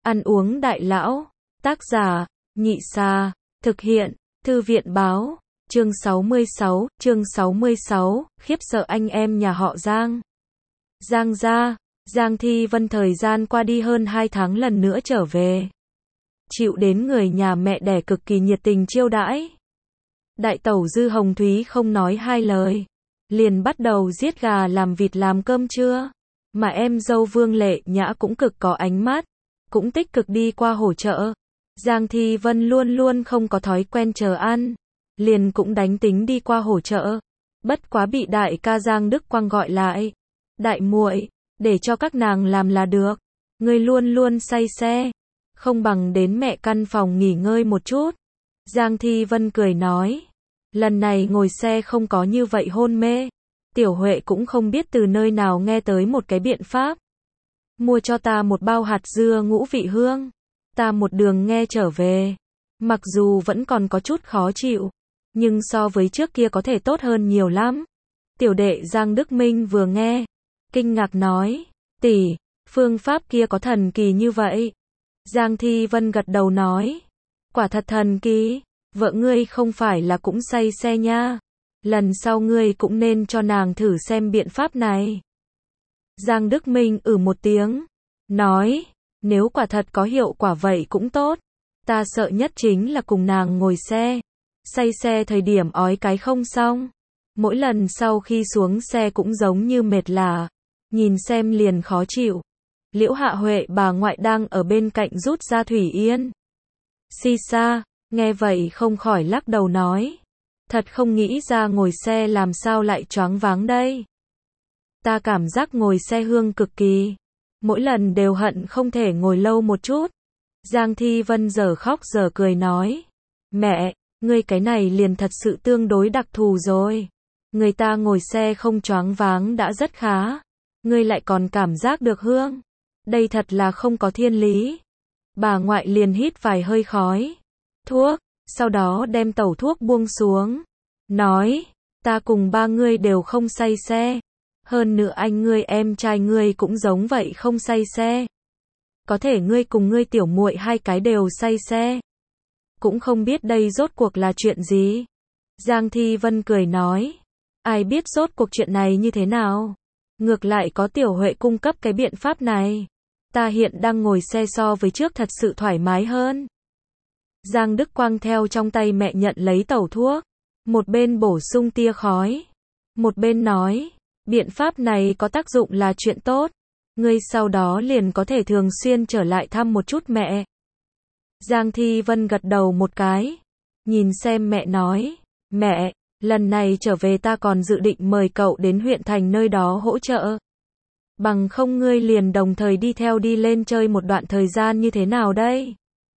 Ăn uống đại lão. Tác giả, Nhị Sa. Thực hiện, Thư viện báo. Chương 66, khiếp sợ anh em nhà họ Giang. Giang gia, Giang Thi Vân thời gian qua đi hơn 2 tháng lần nữa trở về. Chịu đến người nhà mẹ đẻ cực kỳ nhiệt tình chiêu đãi. Đại tẩu Dư Hồng Thúy không nói hai lời, liền bắt đầu giết gà làm vịt làm cơm trưa. Mà em dâu Vương Lệ Nhã cũng cực có ánh mắt, cũng tích cực đi qua hỗ trợ. Giang Thi Vân luôn luôn không có thói quen chờ ăn, liền cũng đánh tính đi qua hỗ trợ. Bất quá bị đại ca Giang Đức Quang gọi lại. Đại muội, để cho các nàng làm là được. Ngươi luôn luôn say xe, không bằng đến mẹ căn phòng nghỉ ngơi một chút. Giang Thi Vân cười nói. Lần này ngồi xe không có như vậy hôn mê. Tiểu Huệ cũng không biết từ nơi nào nghe tới một cái biện pháp. Mua cho ta một bao hạt dưa ngũ vị hương. Ta một đường nghe trở về. Mặc dù vẫn còn có chút khó chịu, nhưng so với trước kia có thể tốt hơn nhiều lắm. Tiểu đệ Giang Đức Minh vừa nghe, kinh ngạc nói, tỷ, phương pháp kia có thần kỳ như vậy? Giang Thi Vân gật đầu nói, quả thật thần kỳ, vợ ngươi không phải là cũng say xe nha. Lần sau ngươi cũng nên cho nàng thử xem biện pháp này. Giang Đức Minh một tiếng, nói, nếu quả thật có hiệu quả vậy cũng tốt. Ta sợ nhất chính là cùng nàng ngồi xe. Say xe thời điểm ói cái không xong. Mỗi lần sau khi xuống xe cũng giống như mệt lả. Nhìn xem liền khó chịu. Liễu Hạ Huệ bà ngoại đang ở bên cạnh rút ra thủy yên. Si sa, nghe vậy không khỏi lắc đầu nói. Thật không nghĩ ra ngồi xe làm sao lại choáng váng đây. Ta cảm giác ngồi xe hương cực kỳ. Mỗi lần đều hận không thể ngồi lâu một chút. Giang Thi Vân giờ khóc giờ cười nói. Mẹ, ngươi cái này liền thật sự tương đối đặc thù rồi. Người ta ngồi xe không choáng váng đã rất khá. Ngươi lại còn cảm giác được hương. Đây thật là không có thiên lý. Bà ngoại liền hít vài hơi khói thuốc, sau đó đem tẩu thuốc buông xuống. Nói, ta cùng ba ngươi đều không say xe. Hơn nữa anh ngươi em trai ngươi cũng giống vậy không say xe. Có thể ngươi cùng ngươi tiểu muội hai cái đều say xe. Cũng không biết đây rốt cuộc là chuyện gì. Giang Thi Vân cười nói. Ai biết rốt cuộc chuyện này như thế nào. Ngược lại có Tiểu Huệ cung cấp cái biện pháp này. Ta hiện đang ngồi xe so với trước thật sự thoải mái hơn. Giang Đức Quang theo trong tay mẹ nhận lấy tẩu thuốc. Một bên bổ sung tia khói. Một bên nói. Biện pháp này có tác dụng là chuyện tốt. Ngươi sau đó liền có thể thường xuyên trở lại thăm một chút mẹ. Giang Thi Vân gật đầu một cái. Nhìn xem mẹ nói. Mẹ, lần này trở về ta còn dự định mời cậu đến huyện thành nơi đó hỗ trợ. Bằng không ngươi liền đồng thời đi theo đi lên chơi một đoạn thời gian như thế nào đây?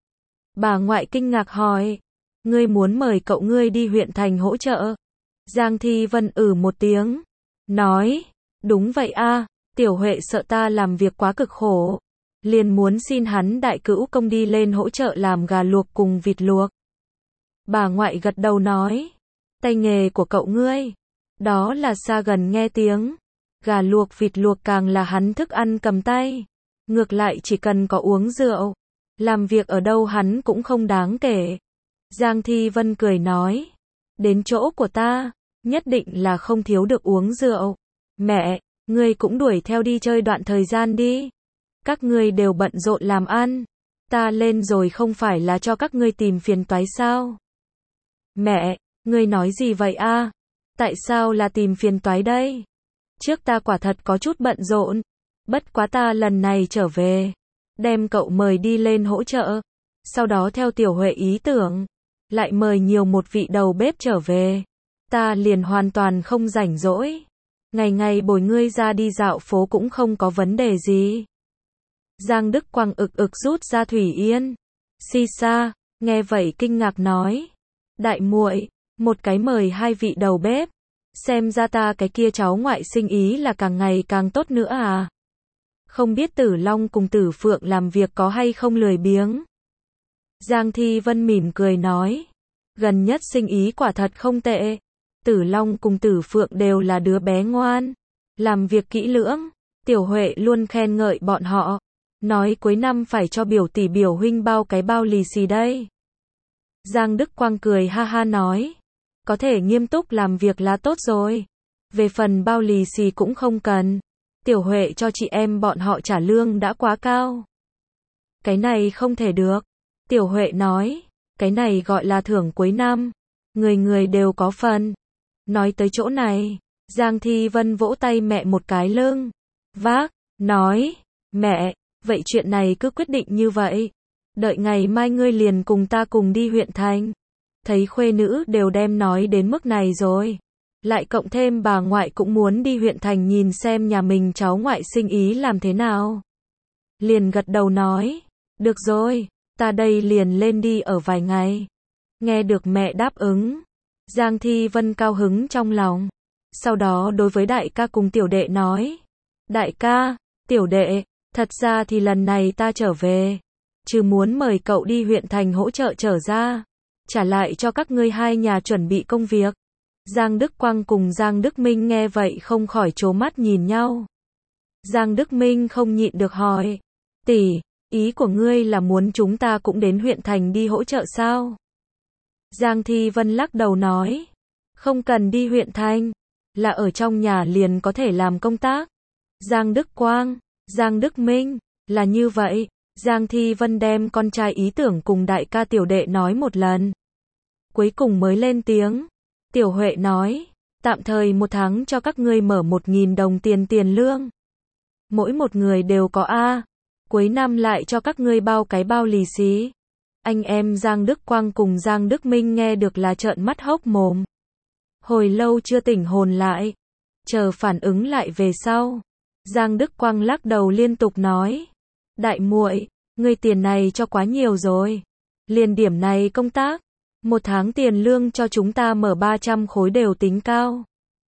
Bà ngoại kinh ngạc hỏi. Ngươi muốn mời cậu ngươi đi huyện thành hỗ trợ? Giang Thi Vân một tiếng. Nói. Đúng vậy a. Tiểu Huệ sợ ta làm việc quá cực khổ. Liền muốn xin hắn đại cữu công đi lên hỗ trợ làm gà luộc cùng vịt luộc. Bà ngoại gật đầu nói. Tay nghề của cậu ngươi. Đó là xa gần nghe tiếng. Gà luộc vịt luộc càng là hắn thức ăn cầm tay. Ngược lại chỉ cần có uống rượu. Làm việc ở đâu hắn cũng không đáng kể. Giang Thi Vân cười nói. Đến chỗ của ta, nhất định là không thiếu được uống rượu. Mẹ, ngươi cũng đuổi theo đi chơi đoạn thời gian đi. Các ngươi đều bận rộn làm ăn. Ta lên rồi không phải là cho các ngươi tìm phiền toái sao? Mẹ, ngươi nói gì vậy a? Tại sao là tìm phiền toái đây? Trước ta quả thật có chút bận rộn. Bất quá ta lần này trở về. Đem cậu mời đi lên hỗ trợ. Sau đó theo Tiểu Huệ ý tưởng. Lại mời nhiều một vị đầu bếp trở về. Ta liền hoàn toàn không rảnh rỗi. Ngày ngày bồi ngươi ra đi dạo phố cũng không có vấn đề gì. Giang Đức Quang rút ra thủy yên. Si sa, nghe vậy kinh ngạc nói. Đại muội, một cái mời hai vị đầu bếp. Xem ra ta cái kia cháu ngoại sinh ý là càng ngày càng tốt nữa à. Không biết Tử Long cùng Tử Phượng làm việc có hay không lười biếng. Giang Thi Vân mỉm cười nói. Gần nhất sinh ý quả thật không tệ. Tử Long cùng Tử Phượng đều là đứa bé ngoan. Làm việc kỹ lưỡng. Tiểu Huệ luôn khen ngợi bọn họ. nói cuối năm phải cho biểu tỷ biểu huynh bao cái bao lì xì đây. Giang Đức Quang cười ha ha nói, có thể nghiêm túc làm việc là tốt rồi. Về phần bao lì xì cũng không cần. Tiểu Huệ cho chị em bọn họ trả lương đã quá cao. Cái này không thể được. Tiểu Huệ nói, cái này gọi là thưởng cuối năm. Người người đều có phần. Nói tới chỗ này, Giang Thi Vân vỗ tay mẹ một cái lưng. Vác, nói, mẹ, vậy chuyện này cứ quyết định như vậy. Đợi ngày mai ngươi liền cùng ta cùng đi huyện thành. Thấy khuê nữ đều đem nói đến mức này rồi. Lại cộng thêm bà ngoại cũng muốn đi huyện thành nhìn xem nhà mình cháu ngoại sinh ý làm thế nào. Liền gật đầu nói, được rồi, ta đây liền lên đi ở vài ngày. Nghe được mẹ đáp ứng, Giang Thi Vân cao hứng trong lòng. Sau đó đối với đại ca cùng tiểu đệ nói, đại ca, tiểu đệ, thật ra thì lần này ta trở về, chứ muốn mời cậu đi huyện thành hỗ trợ trở ra, trả lại cho các ngươi hai nhà chuẩn bị công việc. Giang Đức Quang cùng Giang Đức Minh nghe vậy không khỏi trố mắt nhìn nhau. Giang Đức Minh không nhịn được hỏi, tỷ, ý của ngươi là muốn chúng ta cũng đến huyện thành đi hỗ trợ sao? Giang Thi Vân lắc đầu nói, không cần đi huyện thành, là ở trong nhà liền có thể làm công tác. Giang Đức Quang, Giang Đức Minh, là như vậy. Giang Thi Vân đem con trai ý tưởng cùng đại ca tiểu đệ nói một lần. Cuối cùng mới lên tiếng. Tiểu Huệ nói, tạm thời 1 tháng cho các ngươi mở 1.000 đồng tiền lương. Mỗi một người đều có A. Cuối năm lại cho các ngươi bao cái bao lì xì. Anh em Giang Đức Quang cùng Giang Đức Minh nghe được là trợn mắt hốc mồm. Hồi lâu chưa tỉnh hồn lại. Chờ phản ứng lại về sau. Giang Đức Quang lắc đầu liên tục nói, đại muội, ngươi tiền này cho quá nhiều rồi. Liền điểm này công tác, 1 tháng tiền lương cho chúng ta mở 300 khối đều tính cao.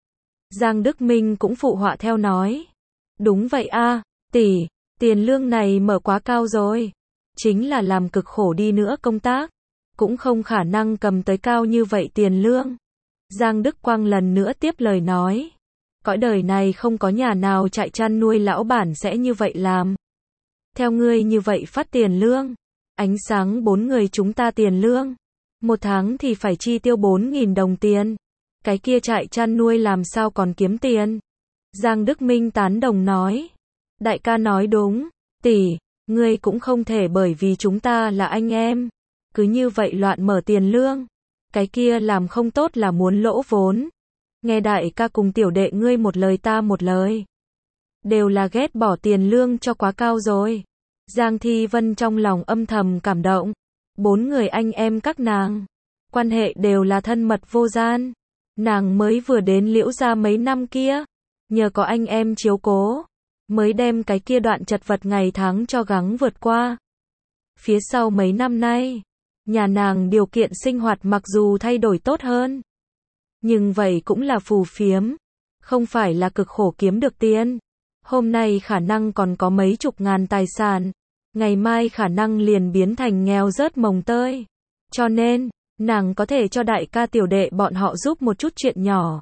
Giang Đức Minh cũng phụ họa theo nói, đúng vậy a, tỷ, tiền lương này mở quá cao rồi. Chính là làm cực khổ đi nữa công tác, cũng không khả năng cầm tới cao như vậy tiền lương. Giang Đức Quang lần nữa tiếp lời nói, cõi đời này không có nhà nào chạy chăn nuôi lão bản sẽ như vậy làm. Theo ngươi như vậy phát tiền lương, ánh sáng 4 người chúng ta tiền lương, 1 tháng thì phải chi tiêu 4.000 đồng tiền. Cái kia chạy chăn nuôi làm sao còn kiếm tiền? Giang Đức Minh tán đồng nói, đại ca nói đúng, tỷ, ngươi cũng không thể bởi vì chúng ta là anh em, cứ như vậy loạn mở tiền lương. Cái kia làm không tốt là muốn lỗ vốn. Nghe đại ca cùng tiểu đệ ngươi một lời ta một lời. Đều là ghét bỏ tiền lương cho quá cao rồi. Giang Thi Vân trong lòng âm thầm cảm động. 4 người anh em các nàng, quan hệ đều là thân mật vô gian. Nàng mới vừa đến Liễu gia mấy năm kia, nhờ có anh em chiếu cố, mới đem cái kia đoạn chật vật ngày tháng cho gắng vượt qua. Phía sau mấy năm nay, nhà nàng điều kiện sinh hoạt mặc dù thay đổi tốt hơn, nhưng vậy cũng là phù phiếm, không phải là cực khổ kiếm được tiền. Hôm nay khả năng còn có mấy chục ngàn tài sản, ngày mai khả năng liền biến thành nghèo rớt mồng tơi. Cho nên, nàng có thể cho đại ca tiểu đệ bọn họ giúp một chút chuyện nhỏ,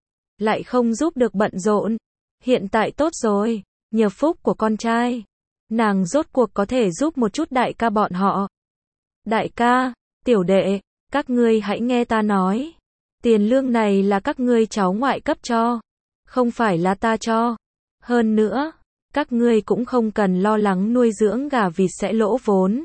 lại không giúp được bận rộn. Hiện tại tốt rồi, nhờ phúc của con trai, nàng rốt cuộc có thể giúp một chút đại ca bọn họ. Đại ca, tiểu đệ, các ngươi hãy nghe ta nói. Tiền lương này là các ngươi cháu ngoại cấp cho, không phải là ta cho. Hơn nữa, các ngươi cũng không cần lo lắng nuôi dưỡng gà vịt sẽ lỗ vốn.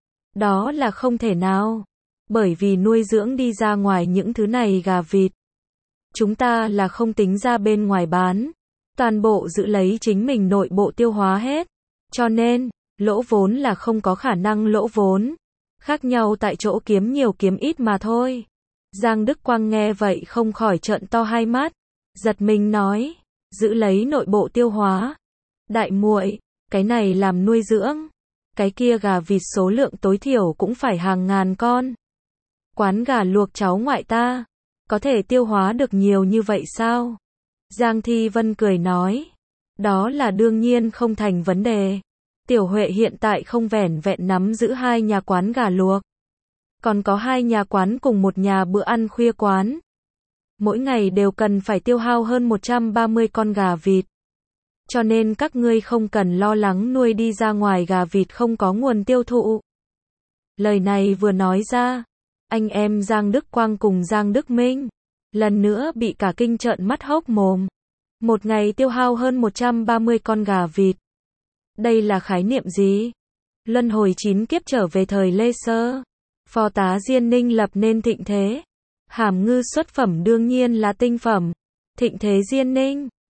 Đó là không thể nào. Bởi vì nuôi dưỡng đi ra ngoài những thứ này gà vịt, chúng ta là không tính ra bên ngoài bán. Toàn bộ giữ lấy chính mình nội bộ tiêu hóa hết. Cho nên, lỗ vốn là không có khả năng lỗ vốn. Khác nhau tại chỗ kiếm nhiều kiếm ít mà thôi. Giang Đức Quang nghe vậy không khỏi trợn to hai mắt, giật mình nói, giữ lấy nội bộ tiêu hóa. Đại muội, cái này làm nuôi dưỡng, cái kia gà vịt số lượng tối thiểu cũng phải hàng ngàn con. Quán gà luộc cháu ngoại ta, có thể tiêu hóa được nhiều như vậy sao? Giang Thi Vân cười nói, đó là đương nhiên không thành vấn đề. Tiểu Huệ hiện tại không vẻn vẹn nắm giữ 2 nhà quán gà luộc, còn có 2 nhà quán cùng 1 nhà bữa ăn khuya quán. Mỗi ngày đều cần phải tiêu hao hơn 130 con gà vịt. cho nên các ngươi không cần lo lắng nuôi đi ra ngoài gà vịt không có nguồn tiêu thụ. Lời này vừa nói ra, anh em Giang Đức Quang cùng Giang Đức Minh lần nữa bị cả kinh trợn mắt hốc mồm. Một ngày tiêu hao hơn 130 con gà vịt. Đây là khái niệm gì? Luân hồi 9 kiếp trở về thời Lê Sơ. Phó tá Diên Ninh lập nên thịnh thế. Hàm ngư xuất phẩm đương nhiên là tinh phẩm. Thịnh thế Diên Ninh.